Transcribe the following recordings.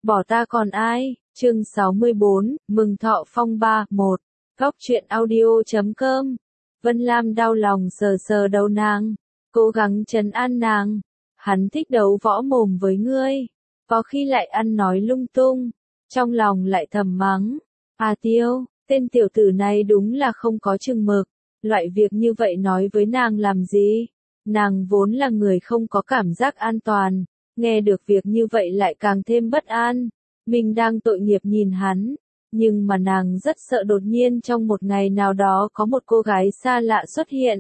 bỏ ta còn ai, chương 64, mừng thọ phong ba, 1, góc truyện audio.com. Vân Lam đau lòng sờ sờ đầu nàng, cố gắng trấn an nàng. Hắn thích đấu võ mồm với ngươi, có khi lại ăn nói lung tung, trong lòng lại thầm mắng. À Tiêu, tên tiểu tử này đúng là không có chừng mực, loại việc như vậy nói với nàng làm gì? Nàng vốn là người không có cảm giác an toàn, nghe được việc như vậy lại càng thêm bất an. Mình đang tội nghiệp nhìn hắn, nhưng mà nàng rất sợ đột nhiên trong một ngày nào đó có một cô gái xa lạ xuất hiện.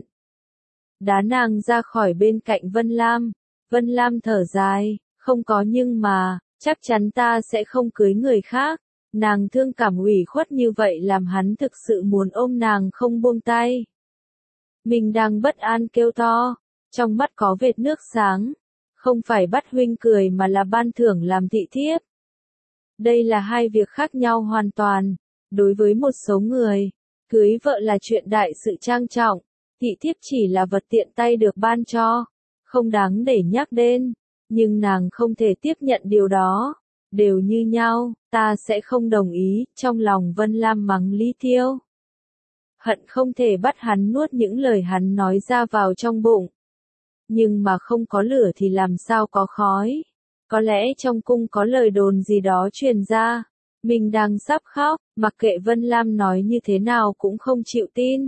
Đá nàng ra khỏi bên cạnh Vân Lam. Vân Lam thở dài, không có nhưng mà, chắc chắn ta sẽ không cưới người khác. Nàng thương cảm ủy khuất như vậy làm hắn thực sự muốn ôm nàng không buông tay. Mình đang bất an kêu to, trong mắt có vệt nước sáng. Không phải bắt huynh cười mà là ban thưởng làm thị thiếp. Đây là hai việc khác nhau hoàn toàn. Đối với một số người, cưới vợ là chuyện đại sự trang trọng, thị thiếp chỉ là vật tiện tay được ban cho, không đáng để nhắc đến. Nhưng nàng không thể tiếp nhận điều đó. Đều như nhau, ta sẽ không đồng ý, trong lòng Vân Lam mắng Lý Tiêu. Hận không thể bắt hắn nuốt những lời hắn nói ra vào trong bụng. Nhưng mà không có lửa thì làm sao có khói. Có lẽ trong cung có lời đồn gì đó truyền ra. Mình đang sắp khóc, mặc kệ Vân Lam nói như thế nào cũng không chịu tin.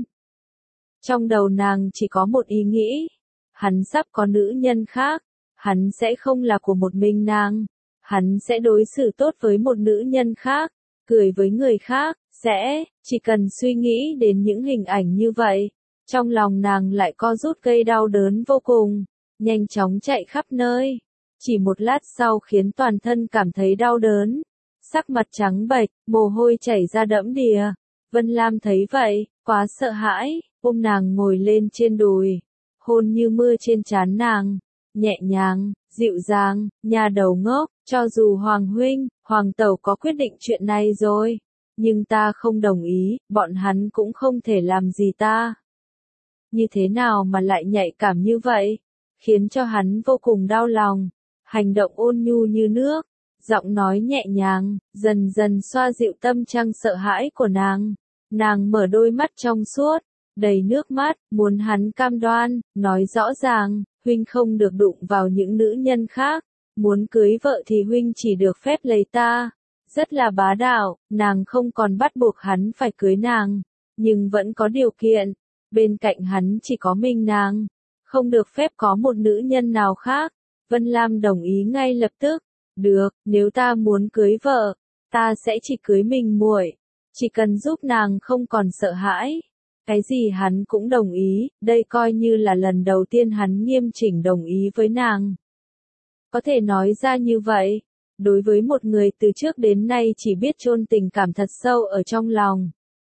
Trong đầu nàng chỉ có một ý nghĩ. Hắn sắp có nữ nhân khác. Hắn sẽ không là của một mình nàng. Hắn sẽ đối xử tốt với một nữ nhân khác. Cười với người khác. Chỉ cần suy nghĩ đến những hình ảnh như vậy. Trong lòng nàng lại co rút gây đau đớn vô cùng. Nhanh chóng chạy khắp nơi. Chỉ một lát sau khiến toàn thân cảm thấy đau đớn. Sắc mặt trắng bệch, mồ hôi chảy ra đẫm đìa. Vân Lam thấy vậy, quá sợ hãi, ôm nàng ngồi lên trên đùi. Hôn như mưa trên trán nàng. Nhẹ nhàng, dịu dàng, nhà đầu ngốc, cho dù Hoàng huynh, Hoàng tẩu có quyết định chuyện này rồi. Nhưng ta không đồng ý, bọn hắn cũng không thể làm gì ta. Như thế nào mà lại nhạy cảm như vậy? Khiến cho hắn vô cùng đau lòng. Hành động ôn nhu như nước, giọng nói nhẹ nhàng, dần dần xoa dịu tâm trạng sợ hãi của nàng. Nàng mở đôi mắt trong suốt, đầy nước mắt, muốn hắn cam đoan, nói rõ ràng, huynh không được đụng vào những nữ nhân khác. Muốn cưới vợ thì huynh chỉ được phép lấy ta. Rất là bá đạo, nàng không còn bắt buộc hắn phải cưới nàng, nhưng vẫn có điều kiện. Bên cạnh hắn chỉ có mình nàng, không được phép có một nữ nhân nào khác. Vân Lam đồng ý ngay lập tức. Được, nếu ta muốn cưới vợ, ta sẽ chỉ cưới mình muội, chỉ cần giúp nàng không còn sợ hãi. Cái gì hắn cũng đồng ý, đây coi như là lần đầu tiên hắn nghiêm chỉnh đồng ý với nàng. Có thể nói ra như vậy, đối với một người từ trước đến nay chỉ biết chôn tình cảm thật sâu ở trong lòng,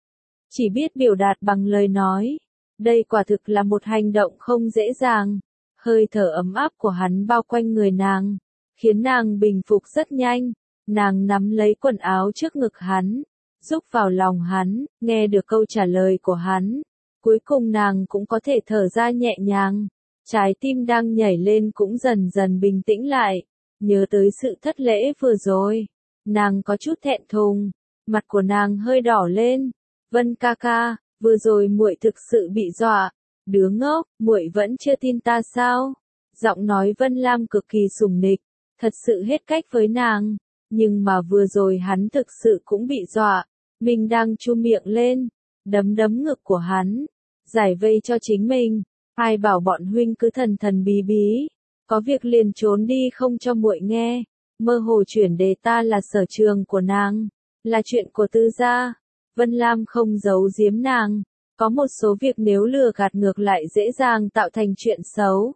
chỉ biết biểu đạt bằng lời nói, đây quả thực là một hành động không dễ dàng. Hơi thở ấm áp của hắn bao quanh người nàng, khiến nàng bình phục rất nhanh. Nàng nắm lấy quần áo trước ngực hắn, rúc vào lòng hắn, nghe được câu trả lời của hắn. Cuối cùng nàng cũng có thể thở ra nhẹ nhàng. Trái tim đang nhảy lên cũng dần dần bình tĩnh lại. Nhớ tới sự thất lễ vừa rồi, nàng có chút thẹn thùng, mặt của nàng hơi đỏ lên. Vân ca ca, vừa rồi muội thực sự bị dọa. Đứa ngốc, muội vẫn chưa tin ta sao? Giọng nói Vân Lam cực kỳ sủng nịch, thật sự hết cách với nàng. Nhưng mà vừa rồi hắn thực sự cũng bị dọa. Mình đang chu miệng lên, đấm đấm ngực của hắn, giải vây cho chính mình. Ai bảo bọn huynh cứ thần thần bí bí, có việc liền trốn đi không cho muội nghe. Mơ hồ chuyển đề ta là sở trường của nàng, là chuyện của Tư gia. Vân Lam không giấu giếm nàng. Có một số việc nếu lừa gạt ngược lại dễ dàng tạo thành chuyện xấu.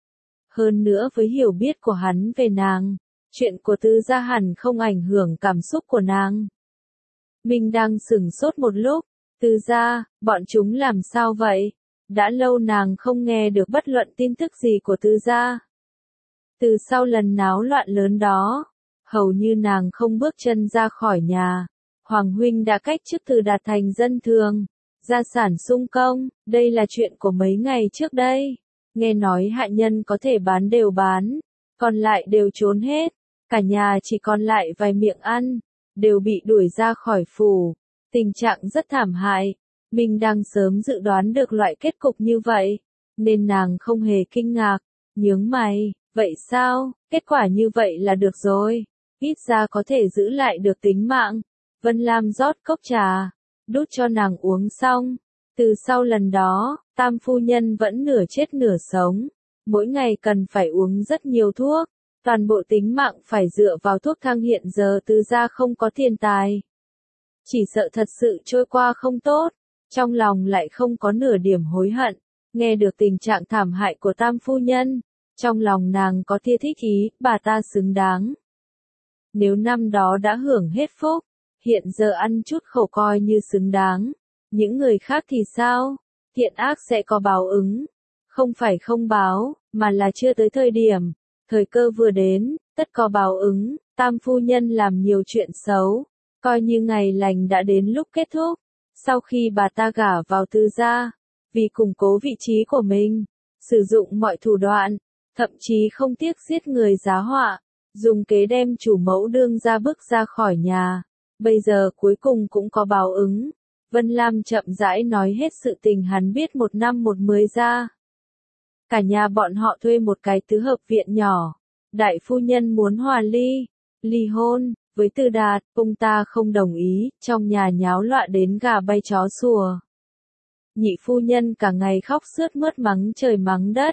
Hơn nữa với hiểu biết của hắn về nàng, chuyện của Tư gia hẳn không ảnh hưởng cảm xúc của nàng. Mình đang sửng sốt một lúc. Tư gia, bọn chúng làm sao vậy? Đã lâu nàng không nghe được bất luận tin tức gì của Tư gia. Từ sau lần náo loạn lớn đó, hầu như nàng không bước chân ra khỏi nhà. Hoàng huynh đã cách chức từ đạt thành dân thường. Gia sản sung công, đây là chuyện của mấy ngày trước đây. Nghe nói hạ nhân có thể bán đều bán, còn lại đều trốn hết. cả nhà chỉ còn lại vài miệng ăn, đều bị đuổi ra khỏi phủ. Tình trạng rất thảm hại. Mình đang sớm dự đoán được loại kết cục như vậy, nên nàng không hề kinh ngạc, nhướng mày, vậy sao, kết quả như vậy là được rồi, ít ra có thể giữ lại được tính mạng. Vân Lam rót cốc trà, đút cho nàng uống xong. Từ sau lần đó, Tam phu nhân vẫn nửa chết nửa sống, mỗi ngày cần phải uống rất nhiều thuốc, toàn bộ tính mạng phải dựa vào thuốc thang. Hiện giờ Từ gia không có tiền tài, chỉ sợ thật sự trôi qua không tốt, trong lòng lại không có nửa điểm hối hận. Nghe được tình trạng thảm hại của Tam phu nhân, trong lòng nàng có tia thích ý, bà ta xứng đáng. Nếu năm đó đã hưởng hết phúc, hiện giờ ăn chút khổ coi như xứng đáng. Những người khác thì sao? Thiện ác sẽ có báo ứng. Không phải không báo, mà là chưa tới thời điểm. Thời cơ vừa đến, tất có báo ứng. Tam phu nhân làm nhiều chuyện xấu, coi như ngày lành đã đến lúc kết thúc. Sau khi bà ta gả vào Từ gia, vì củng cố vị trí của mình, sử dụng mọi thủ đoạn, thậm chí không tiếc giết người giá họa, dùng kế đem chủ mẫu đương gia bức ra khỏi nhà. Bây giờ cuối cùng cũng có báo ứng. Vân Lam chậm rãi nói hết sự tình hắn biết một năm một mười ra. Cả nhà bọn họ thuê một cái tứ hợp viện nhỏ. Đại phu nhân muốn hòa ly hôn với Từ Đạt, ông ta không đồng ý, trong nhà nháo loạn đến gà bay chó sủa. Nhị phu nhân cả ngày khóc sướt mướt mắng trời mắng đất.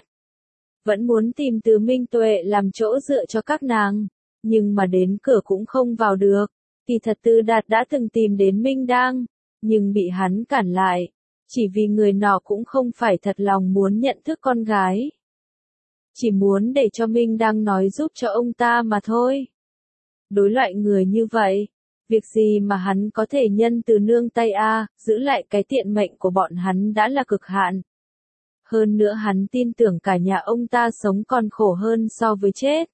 Vẫn muốn tìm Từ Minh Tuệ làm chỗ dựa cho các nàng, nhưng mà đến cửa cũng không vào được. Kỳ thật Từ Đạt đã từng tìm đến Minh Đang, nhưng bị hắn cản lại, chỉ vì người nọ cũng không phải thật lòng muốn nhận thức con gái. Chỉ muốn để cho Minh Đang nói giúp cho ông ta mà thôi. Đối loại người như vậy, việc gì mà hắn có thể nhân từ nương tay giữ lại cái tiện mệnh của bọn hắn đã là cực hạn. Hơn nữa hắn tin tưởng cả nhà ông ta sống còn khổ hơn so với chết.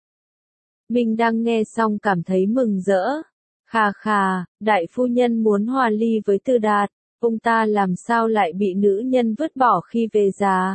Minh Đang nghe xong cảm thấy mừng rỡ. Khà khà, đại phu nhân muốn hòa ly với Từ Đạt, ông ta làm sao lại bị nữ nhân vứt bỏ khi về già?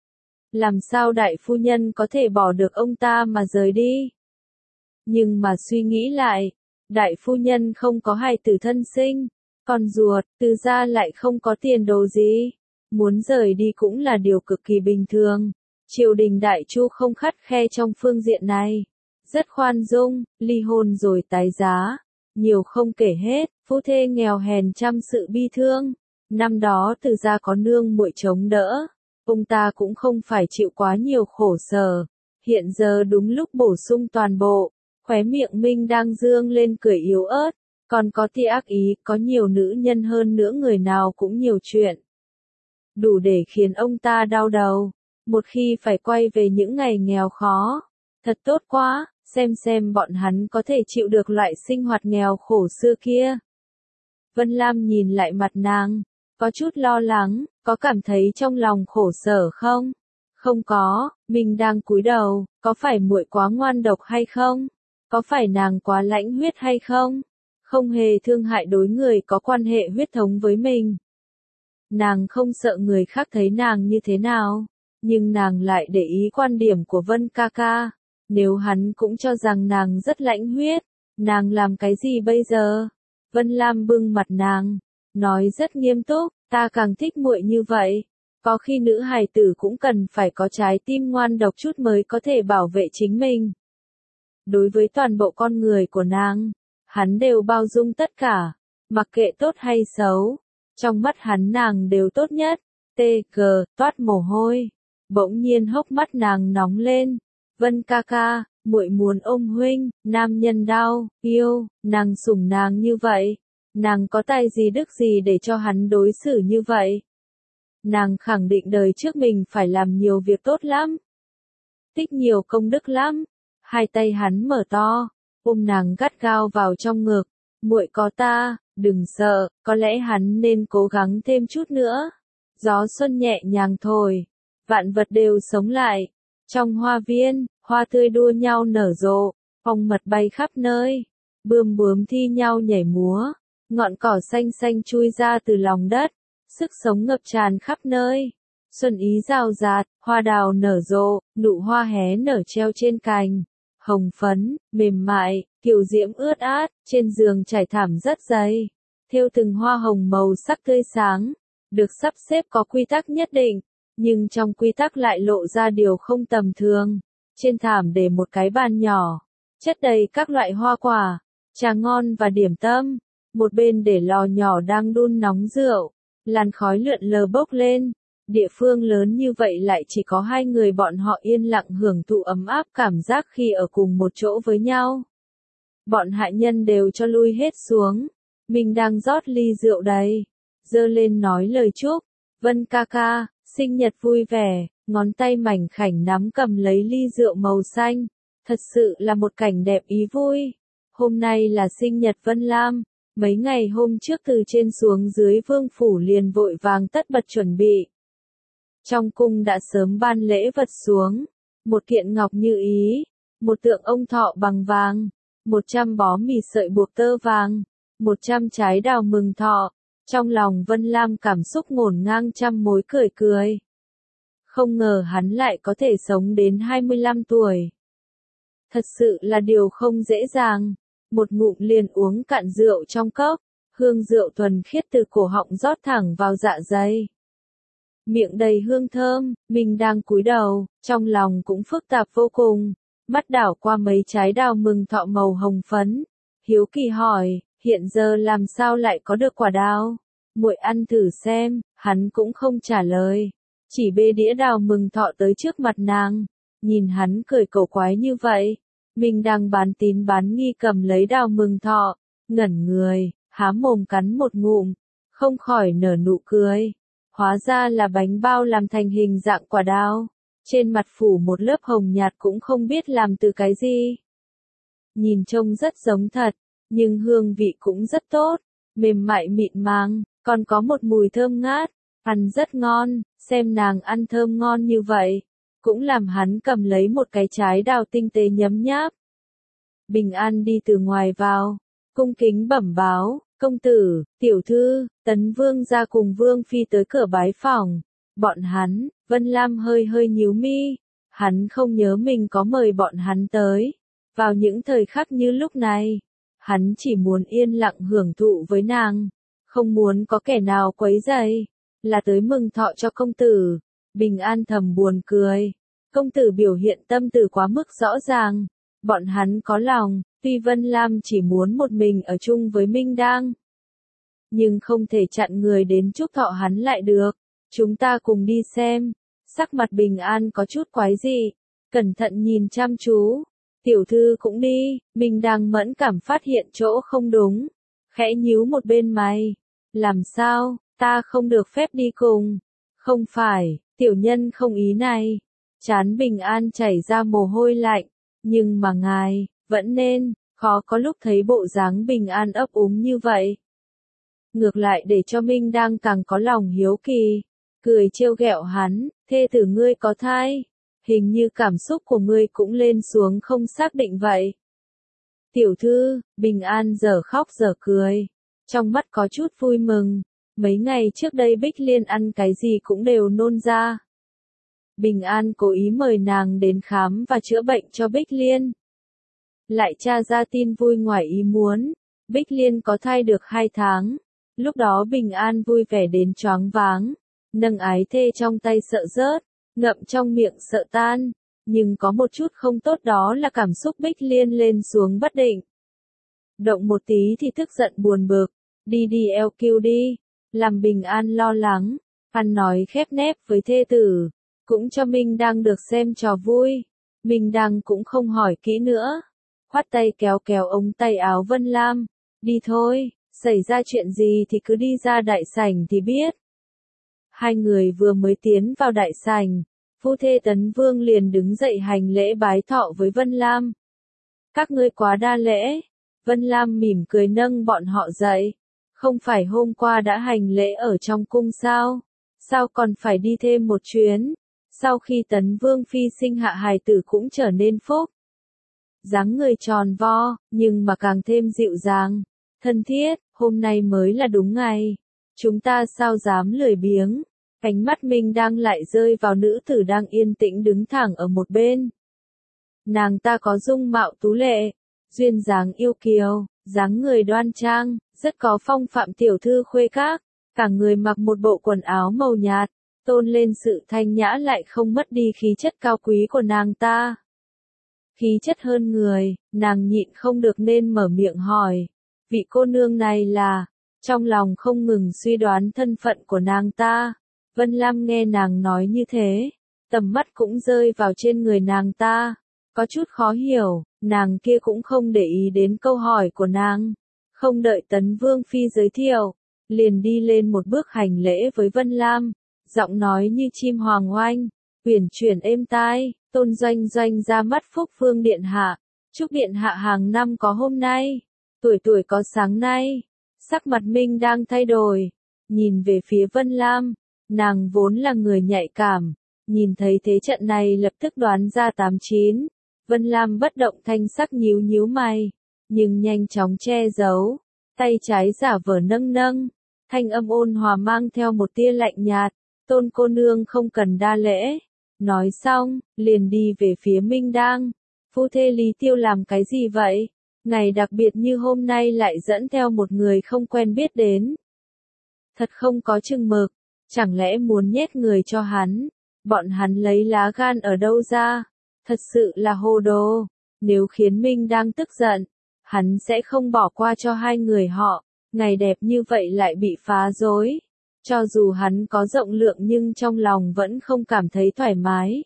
Làm sao đại phu nhân có thể bỏ được ông ta mà rời đi? Nhưng mà suy nghĩ lại, đại phu nhân không có hài tử thân sinh, con ruột, Từ gia lại không có tiền đồ gì. Muốn rời đi cũng là điều cực kỳ bình thường. Triều đình Đại Chu không khắt khe trong phương diện này. Rất khoan dung, ly hôn rồi tái giá. Nhiều không kể hết, phu thê nghèo hèn trăm sự bi thương. Năm đó Từ gia có nương muội chống đỡ. Ông ta cũng không phải chịu quá nhiều khổ sở. Hiện giờ đúng lúc bổ sung toàn bộ. Khóe miệng Minh đang dương lên cười yếu ớt. Còn có tia ác ý, có nhiều nữ nhân hơn nữa người nào cũng nhiều chuyện. Đủ để khiến ông ta đau đầu. Một khi phải quay về những ngày nghèo khó. Thật tốt quá, xem bọn hắn có thể chịu được loại sinh hoạt nghèo khổ xưa kia. Vân Lam nhìn lại mặt nàng, có chút lo lắng, có cảm thấy trong lòng khổ sở không? Không có, mình đang cúi đầu, có phải muội quá ngoan độc hay không? Có phải nàng quá lãnh huyết hay không? Không hề thương hại đối người có quan hệ huyết thống với mình. Nàng không sợ người khác thấy nàng như thế nào, nhưng nàng lại để ý quan điểm của Vân ca ca. Nếu hắn cũng cho rằng nàng rất lãnh huyết, nàng làm cái gì bây giờ? Vân Lam bưng mặt nàng, nói rất nghiêm túc, ta càng thích muội như vậy. Có khi nữ hài tử cũng cần phải có trái tim ngoan độc chút mới có thể bảo vệ chính mình. Đối với toàn bộ con người của nàng, hắn đều bao dung tất cả, mặc kệ tốt hay xấu. Trong mắt hắn nàng đều tốt nhất. T.G. toát mồ hôi. Bỗng nhiên hốc mắt nàng nóng lên. Vân ca ca, muội muốn ôm huynh. Nam nhân đau, yêu, nàng sủng nàng như vậy. Nàng có tài gì đức gì để cho hắn đối xử như vậy? Nàng khẳng định đời trước mình phải làm nhiều việc tốt lắm. Tích nhiều công đức lắm. Hai tay hắn mở to, ôm nàng gắt gao vào trong ngực. Muội có ta, đừng sợ, có lẽ hắn nên cố gắng thêm chút nữa. Gió xuân nhẹ nhàng thổi, vạn vật đều sống lại. Trong hoa viên, hoa tươi đua nhau nở rộ, phong mật bay khắp nơi, bươm bướm thi nhau nhảy múa, ngọn cỏ xanh xanh chui ra từ lòng đất, sức sống ngập tràn khắp nơi. Xuân ý rào rạt, hoa đào nở rộ, nụ hoa hé nở treo trên cành. hồng phấn, mềm mại, kiều diễm ướt át, trên giường trải thảm rất dày, thêu từng hoa hồng màu sắc tươi sáng, được sắp xếp có quy tắc nhất định, nhưng trong quy tắc lại lộ ra điều không tầm thường. Trên thảm để một cái bàn nhỏ, chất đầy các loại hoa quả, trà ngon và điểm tâm, một bên để lò nhỏ đang đun nóng rượu, làn khói lượn lờ bốc lên. Địa phương lớn như vậy lại chỉ có hai người bọn họ yên lặng hưởng thụ ấm áp cảm giác khi ở cùng một chỗ với nhau. Bọn hạ nhân đều cho lui hết xuống. Mình đang rót ly rượu đầy, giơ lên nói lời chúc. Vân ca ca, sinh nhật vui vẻ, ngón tay mảnh khảnh nắm cầm lấy ly rượu màu xanh. Thật sự là một cảnh đẹp ý vui. Hôm nay là sinh nhật Vân Lam. Mấy ngày hôm trước từ trên xuống dưới vương phủ liền vội vàng tất bật chuẩn bị. Trong cung đã sớm ban lễ vật xuống, một kiện ngọc như ý, một tượng ông thọ bằng vàng, 100 bó mì sợi buộc tơ vàng, 100 trái đào mừng thọ. Trong lòng Vân Lam cảm xúc ngổn ngang trăm mối cười cười. Không ngờ hắn lại có thể sống đến 25 tuổi. Thật sự là điều không dễ dàng. Một ngụm liền uống cạn rượu trong cốc, hương rượu thuần khiết từ cổ họng rót thẳng vào dạ dày. Miệng đầy hương thơm, mình đang cúi đầu, trong lòng cũng phức tạp vô cùng, mắt đảo qua mấy trái đào mừng thọ màu hồng phấn. Hiếu kỳ hỏi, hiện giờ làm sao lại có được quả đào? Muội ăn thử xem, hắn cũng không trả lời. Chỉ bê đĩa đào mừng thọ tới trước mặt nàng, nhìn hắn cười cổ quái như vậy. Mình đang bán tín bán nghi cầm lấy đào mừng thọ, ngẩn người, há mồm cắn một ngụm, không khỏi nở nụ cười. Hóa ra là bánh bao làm thành hình dạng quả đào, trên mặt phủ một lớp hồng nhạt cũng không biết làm từ cái gì. Nhìn trông rất giống thật, nhưng hương vị cũng rất tốt, mềm mại mịn màng, còn có một mùi thơm ngát, ăn rất ngon, xem nàng ăn thơm ngon như vậy, cũng làm hắn cầm lấy một cái trái đào tinh tế nhấm nháp. Bình An đi từ ngoài vào, cung kính bẩm báo, công tử, tiểu thư, Tấn Vương ra cùng Vương Phi tới cửa bái phòng. Bọn hắn, Vân Lam hơi hơi nhíu mi, hắn không nhớ mình có mời bọn hắn tới. Vào những thời khắc như lúc này, hắn chỉ muốn yên lặng hưởng thụ với nàng, không muốn có kẻ nào quấy rầy, là tới mừng thọ cho công tử. Bình An thầm buồn cười, công tử biểu hiện tâm tư quá mức rõ ràng, bọn hắn có lòng, tuy Vân Lam chỉ muốn một mình ở chung với Minh Đang, nhưng không thể chặn người đến chúc thọ hắn lại được. Chúng ta cùng đi xem. Sắc mặt Bình An có chút quái dị, cẩn thận nhìn chăm chú. Tiểu thư cũng đi. Minh Đang mẫn cảm phát hiện chỗ không đúng, khẽ nhíu một bên mày. Làm sao, ta không được phép đi cùng? Không phải, tiểu nhân không ý này. Trán Bình An chảy ra mồ hôi lạnh, nhưng mà ngài, vẫn nên, khó có lúc thấy bộ dáng Bình An ấp úng như vậy. Ngược lại để cho Minh Đang càng có lòng hiếu kỳ, cười trêu ghẹo hắn, thê tử ngươi có thai, hình như cảm xúc của ngươi cũng lên xuống không xác định vậy. Tiểu thư, Bình An giờ khóc giờ cười, trong mắt có chút vui mừng, mấy ngày trước đây Bích Liên ăn cái gì cũng đều nôn ra. Bình An cố ý mời nàng đến khám và chữa bệnh cho Bích Liên. Lại tra ra tin vui ngoài ý muốn, Bích Liên có thai được 2 tháng. Lúc đó Bình An vui vẻ đến choáng váng, nâng ái thê trong tay sợ rớt, ngậm trong miệng sợ tan, nhưng có một chút không tốt đó là cảm xúc Bích Liên lên xuống bất định. Động một tí thì tức giận buồn bực, đi LQ đi, làm Bình An lo lắng, ăn nói khép nép với thê tử, cũng cho Minh Đang được xem trò vui. Minh Đang cũng không hỏi kỹ nữa, khoát tay kéo kéo ống tay áo Vân Lam, đi thôi. Xảy ra chuyện gì thì cứ đi ra đại sảnh thì biết. Hai người vừa mới tiến vào đại sảnh, phu thê Tấn Vương liền đứng dậy hành lễ bái thọ với Vân Lam. Các ngươi quá đa lễ. Vân Lam mỉm cười nâng bọn họ dậy. Không phải hôm qua đã hành lễ ở trong cung sao? Sao còn phải đi thêm một chuyến? Sau khi Tấn Vương phi sinh hạ hài tử cũng trở nên phúc. Dáng người tròn vo, nhưng mà càng thêm dịu dàng. Thân thiết, hôm nay mới là đúng ngày. Chúng ta sao dám lười biếng. Ánh mắt Minh Đang lại rơi vào nữ tử đang yên tĩnh đứng thẳng ở một bên. Nàng ta có dung mạo tú lệ, duyên dáng yêu kiều, dáng người đoan trang, rất có phong phạm tiểu thư khuê các, cả người mặc một bộ quần áo màu nhạt, tôn lên sự thanh nhã lại không mất đi khí chất cao quý của nàng ta. Khí chất hơn người, nàng nhịn không được nên mở miệng hỏi, vị cô nương này là, trong lòng không ngừng suy đoán thân phận của nàng ta. Vân Lam nghe nàng nói như thế, tầm mắt cũng rơi vào trên người nàng ta, có chút khó hiểu, nàng kia cũng không để ý đến câu hỏi của nàng, không đợi Tấn Vương Phi giới thiệu, liền đi lên một bước hành lễ với Vân Lam, giọng nói như chim hoàng oanh, uyển chuyển êm tai, Tôn Doanh Doanh ra mắt Phúc Vương Điện Hạ, chúc Điện Hạ hàng năm có hôm nay, tuổi tuổi có sáng nay, sắc mặt Minh đang thay đổi, nhìn về phía Vân Lam, nàng vốn là người nhạy cảm, nhìn thấy thế trận này lập tức đoán ra 89, Vân Lam bất động thanh sắc nhíu nhíu mày, nhưng nhanh chóng che giấu, tay trái giả vờ nâng nâng, thanh âm ôn hòa mang theo một tia lạnh nhạt, Tôn cô nương không cần đa lễ. Nói xong, liền đi về phía Minh Đang. Phu thê Lý Tiêu làm cái gì vậy? Ngày đặc biệt như hôm nay lại dẫn theo một người không quen biết đến. Thật không có chừng mực, chẳng lẽ muốn nhét người cho hắn? Bọn hắn lấy lá gan ở đâu ra? Thật sự là hồ đồ. Nếu khiến Minh Đang tức giận, hắn sẽ không bỏ qua cho hai người họ. Ngày đẹp như vậy lại bị phá rối. Cho dù hắn có rộng lượng nhưng trong lòng vẫn không cảm thấy thoải mái.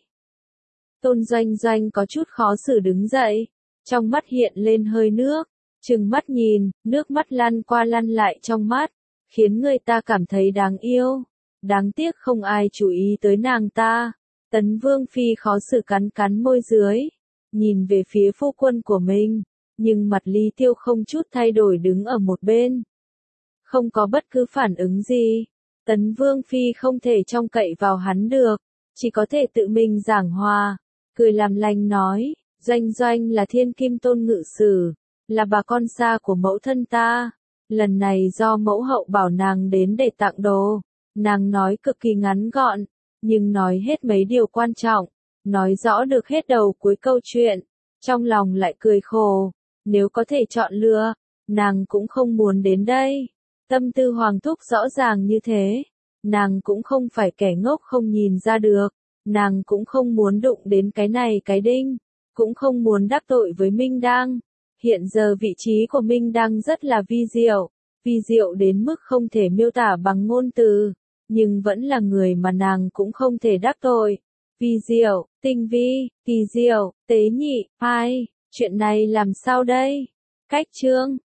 Tôn Doanh Doanh có chút khó xử đứng dậy, trong mắt hiện lên hơi nước, trừng mắt nhìn, nước mắt lăn qua lăn lại trong mắt, khiến người ta cảm thấy đáng yêu. Đáng tiếc không ai chú ý tới nàng ta. Tấn Vương Phi khó xử cắn cắn môi dưới, nhìn về phía phu quân của mình, nhưng mặt Lý Tiêu không chút thay đổi đứng ở một bên. Không có bất cứ phản ứng gì. Tấn Vương Phi không thể trông cậy vào hắn được, chỉ có thể tự mình giảng hòa, cười làm lành nói, Doanh Doanh là thiên kim tôn ngự sử, là bà con xa của mẫu thân ta, lần này do mẫu hậu bảo nàng đến để tặng đồ, nàng nói cực kỳ ngắn gọn, nhưng nói hết mấy điều quan trọng, nói rõ được hết đầu cuối câu chuyện, trong lòng lại cười khổ, nếu có thể chọn lựa, nàng cũng không muốn đến đây. Tâm tư Hoàng thúc rõ ràng như thế, nàng cũng không phải kẻ ngốc không nhìn ra được, nàng cũng không muốn đụng đến cái này cái đinh, cũng không muốn đắc tội với Minh Đang. Hiện giờ vị trí của Minh Đang rất là vi diệu đến mức không thể miêu tả bằng ngôn từ, nhưng vẫn là người mà nàng cũng không thể đắc tội. Vi diệu, tinh vi, kỳ diệu, tế nhị, hai, chuyện này làm sao đây? Cách chương